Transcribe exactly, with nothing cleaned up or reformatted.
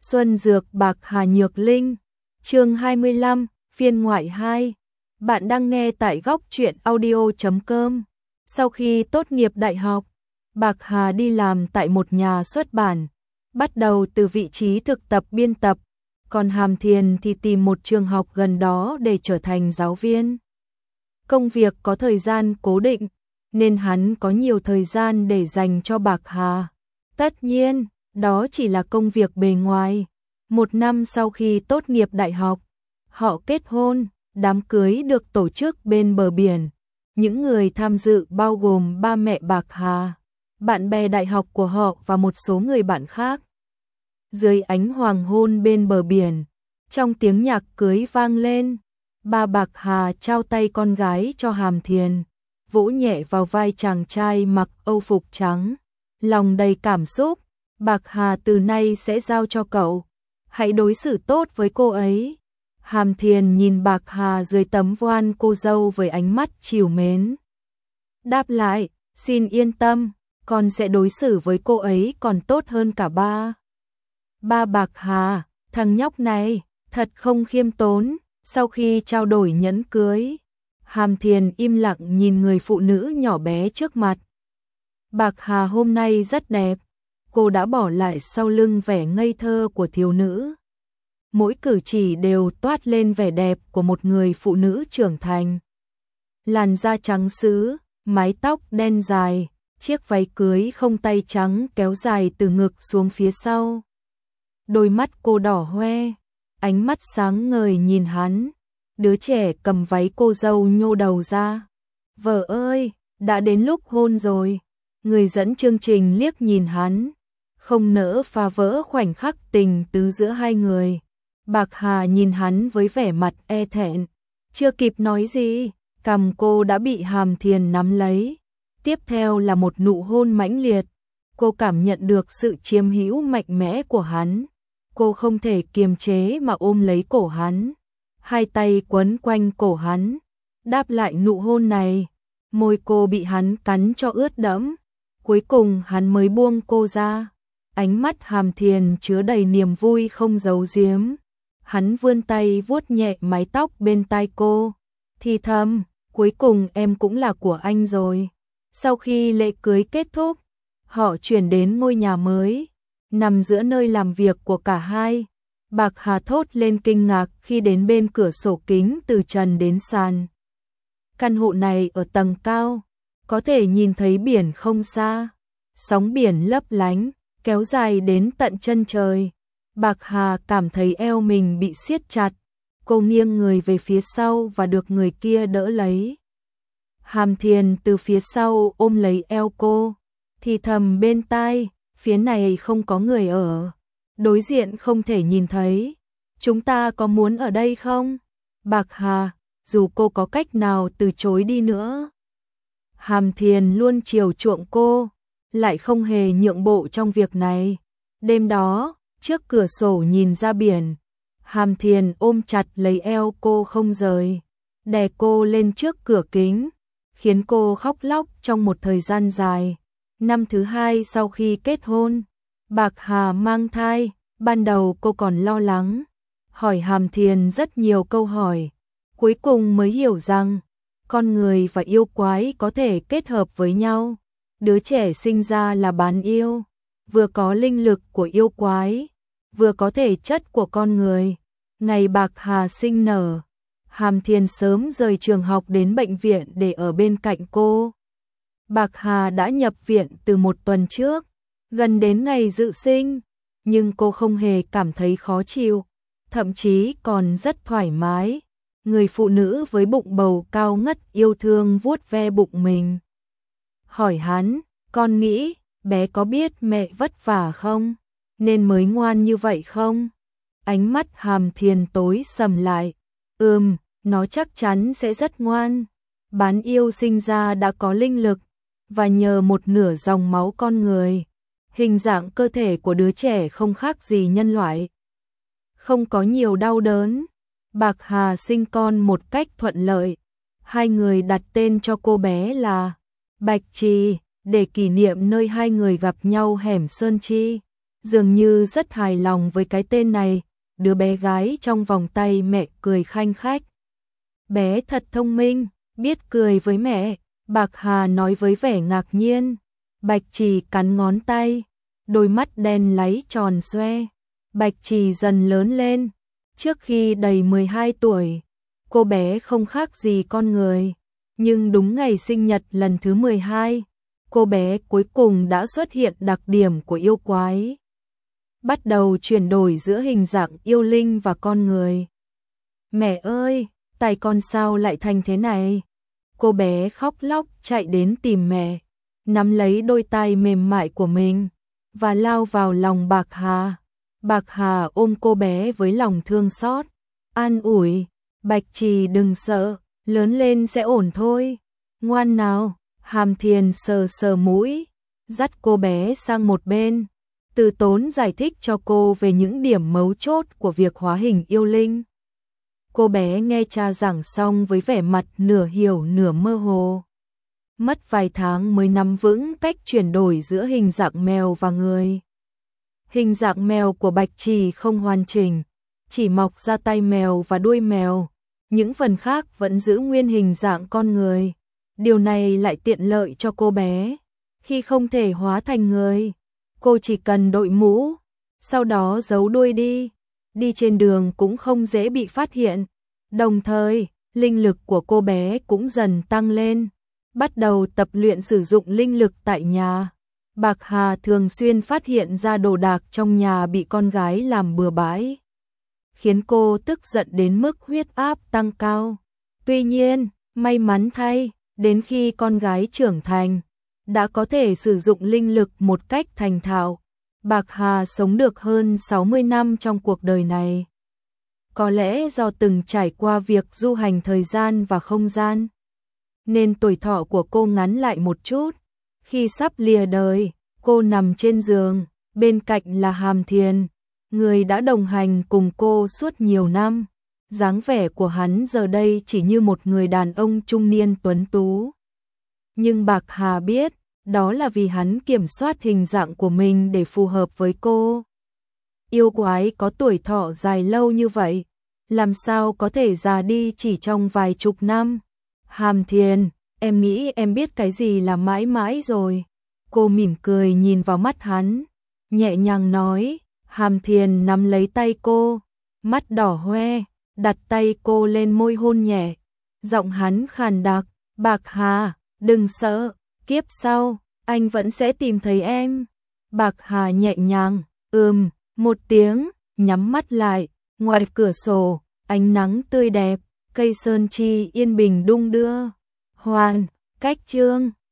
Xuân Dược Bạc Hà Nhược Linh, chương hai mươi lăm, phiên ngoại hai. Bạn đang nghe tại góc truyện audio chấm com. Sau khi tốt nghiệp đại học, Bạc Hà đi làm tại một nhà xuất bản, bắt đầu từ vị trí thực tập biên tập, còn Hàm Thiền thì tìm một trường học gần đó để trở thành giáo viên. Công việc có thời gian cố định, nên hắn có nhiều thời gian để dành cho Bạc Hà. Tất nhiên, đó chỉ là công việc bề ngoài. Một năm sau khi tốt nghiệp đại học, họ kết hôn, đám cưới được tổ chức bên bờ biển. Những người tham dự bao gồm ba mẹ Bạc Hà, bạn bè đại học của họ và một số người bạn khác. Dưới ánh hoàng hôn bên bờ biển, trong tiếng nhạc cưới vang lên, ba Bạc Hà trao tay con gái cho Hàm Thiền, vỗ nhẹ vào vai chàng trai mặc âu phục trắng. Lòng đầy cảm xúc, Bạc Hà từ nay sẽ giao cho cậu, hãy đối xử tốt với cô ấy. Hàm Thiền nhìn Bạc Hà dưới tấm voan cô dâu với ánh mắt trìu mến. Đáp lại, xin yên tâm, con sẽ đối xử với cô ấy còn tốt hơn cả ba. Ba Bạc Hà, thằng nhóc này, thật không khiêm tốn. Sau khi trao đổi nhẫn cưới, Hàm Thiền im lặng nhìn người phụ nữ nhỏ bé trước mặt. Bạc Hà hôm nay rất đẹp, cô đã bỏ lại sau lưng vẻ ngây thơ của thiếu nữ. Mỗi cử chỉ đều toát lên vẻ đẹp của một người phụ nữ trưởng thành. Làn da trắng sứ, mái tóc đen dài, chiếc váy cưới không tay trắng kéo dài từ ngực xuống phía sau. Đôi mắt cô đỏ hoe, ánh mắt sáng ngời nhìn hắn. Đứa trẻ cầm váy cô dâu nhô đầu ra. Vợ ơi, đã đến lúc hôn rồi. Người dẫn chương trình liếc nhìn hắn, không nỡ phá vỡ khoảnh khắc tình tứ giữa hai người. Bạc Hà nhìn hắn với vẻ mặt e thẹn, chưa kịp nói gì, cằm cô đã bị Hàm Thiền nắm lấy. Tiếp theo là một nụ hôn mãnh liệt. Cô cảm nhận được sự chiếm hữu mạnh mẽ của hắn. Cô không thể kiềm chế mà ôm lấy cổ hắn, hai tay quấn quanh cổ hắn, đáp lại nụ hôn này. Môi cô bị hắn cắn cho ướt đẫm. Cuối cùng hắn mới buông cô ra. Ánh mắt Hàm Thiền chứa đầy niềm vui không giấu giếm. Hắn vươn tay vuốt nhẹ mái tóc bên tai cô, thì thầm, cuối cùng em cũng là của anh rồi. Sau khi lễ cưới kết thúc, họ chuyển đến ngôi nhà mới, nằm giữa nơi làm việc của cả hai. Bạc Hà thốt lên kinh ngạc khi đến bên cửa sổ kính từ trần đến sàn. Căn hộ này ở tầng cao, có thể nhìn thấy biển không xa. Sóng biển lấp lánh, kéo dài đến tận chân trời. Bạc Hà cảm thấy eo mình bị siết chặt. Cô nghiêng người về phía sau và được người kia đỡ lấy. Hàm Thiền từ phía sau ôm lấy eo cô, thì thầm bên tai, phía này không có người ở, đối diện không thể nhìn thấy. Chúng ta có muốn ở đây không? Bạc Hà, dù cô có cách nào từ chối đi nữa. Hàm Thiền luôn chiều chuộng cô, lại không hề nhượng bộ trong việc này. Đêm đó, trước cửa sổ nhìn ra biển, Hàm Thiền ôm chặt lấy eo cô không rời, đè cô lên trước cửa kính, khiến cô khóc lóc trong một thời gian dài. Năm thứ hai sau khi kết hôn, Bạc Hà mang thai. Ban đầu cô còn lo lắng, hỏi Hàm Thiền rất nhiều câu hỏi, cuối cùng mới hiểu rằng con người và yêu quái có thể kết hợp với nhau. Đứa trẻ sinh ra là bán yêu, vừa có linh lực của yêu quái, vừa có thể chất của con người. Ngày Bạc Hà sinh nở, Hàm Thiền sớm rời trường học đến bệnh viện để ở bên cạnh cô. Bạc Hà đã nhập viện từ một tuần trước, gần đến ngày dự sinh, nhưng cô không hề cảm thấy khó chịu, thậm chí còn rất thoải mái. Người phụ nữ với bụng bầu cao ngất yêu thương vuốt ve bụng mình. Hỏi hắn, con nghĩ, bé có biết mẹ vất vả không? Nên mới ngoan như vậy không? Ánh mắt Hàm Thiền tối sầm lại. Ừm, nó chắc chắn sẽ rất ngoan. Bán yêu sinh ra đã có linh lực, và nhờ một nửa dòng máu con người, hình dạng cơ thể của đứa trẻ không khác gì nhân loại. Không có nhiều đau đớn. Bạc Hà sinh con một cách thuận lợi. Hai người đặt tên cho cô bé là Bạch Trì, để kỷ niệm nơi hai người gặp nhau hẻm Sơn Chi. dường như rất hài lòng với cái tên này. Đứa bé gái trong vòng tay mẹ cười khanh khách. Bé thật thông minh, biết cười với mẹ, Bạc Hà nói với vẻ ngạc nhiên. Bạch Trì cắn ngón tay, đôi mắt đen láy tròn xoe. Bạch Trì dần lớn lên, trước khi đầy mười hai tuổi, cô bé không khác gì con người. Nhưng đúng ngày sinh nhật lần thứ mười hai, cô bé cuối cùng đã xuất hiện đặc điểm của yêu quái. Bắt đầu chuyển đổi giữa hình dạng yêu linh và con người. Mẹ ơi, tay con sao lại thành thế này? Cô bé khóc lóc chạy đến tìm mẹ, nắm lấy đôi tay mềm mại của mình và lao vào lòng Bạc Hà. Bạc Hà ôm cô bé với lòng thương xót, an ủi, Bạch Trì đừng sợ, lớn lên sẽ ổn thôi. Ngoan nào. Hàm Thiền sờ sờ mũi, dắt cô bé sang một bên, từ tốn giải thích cho cô về những điểm mấu chốt của việc hóa hình yêu linh. Cô bé nghe cha giảng xong với vẻ mặt nửa hiểu nửa mơ hồ. Mất vài tháng mới nắm vững cách chuyển đổi giữa hình dạng mèo và người. Hình dạng mèo của Bạch Trì không hoàn chỉnh, chỉ mọc ra tay mèo và đuôi mèo, những phần khác vẫn giữ nguyên hình dạng con người. Điều này lại tiện lợi cho cô bé. Khi không thể hóa thành người, cô chỉ cần đội mũ, sau đó giấu đuôi đi. Đi trên đường cũng không dễ bị phát hiện. Đồng thời, linh lực của cô bé cũng dần tăng lên. Bắt đầu tập luyện sử dụng linh lực tại nhà. Bạc Hà thường xuyên phát hiện ra đồ đạc trong nhà bị con gái làm bừa bãi, khiến cô tức giận đến mức huyết áp tăng cao. Tuy nhiên, may mắn thay, đến khi con gái trưởng thành, đã có thể sử dụng linh lực một cách thành thạo, Bạc Hà sống được hơn sáu mươi năm trong cuộc đời này. Có lẽ do từng trải qua việc du hành thời gian và không gian, nên tuổi thọ của cô ngắn lại một chút. Khi sắp lìa đời, cô nằm trên giường, bên cạnh là Hàm Thiền, người đã đồng hành cùng cô suốt nhiều năm. Dáng vẻ của hắn giờ đây chỉ như một người đàn ông trung niên tuấn tú. Nhưng Bạc Hà biết, đó là vì hắn kiểm soát hình dạng của mình để phù hợp với cô. Yêu quái có tuổi thọ dài lâu như vậy, làm sao có thể già đi chỉ trong vài chục năm? Hàm Thiền, em nghĩ em biết cái gì là mãi mãi rồi. Cô mỉm cười nhìn vào mắt hắn, nhẹ nhàng nói. Hàm Thiền nắm lấy tay cô, mắt đỏ hoe, đặt tay cô lên môi hôn nhẹ. Giọng hắn khàn đặc, Bạc Hà, đừng sợ, kiếp sau, anh vẫn sẽ tìm thấy em. Bạc Hà nhẹ nhàng, ừm, một tiếng, nhắm mắt lại. Ngoài cửa sổ, ánh nắng tươi đẹp, cây sơn chi yên bình đung đưa. Hoàn, cách chương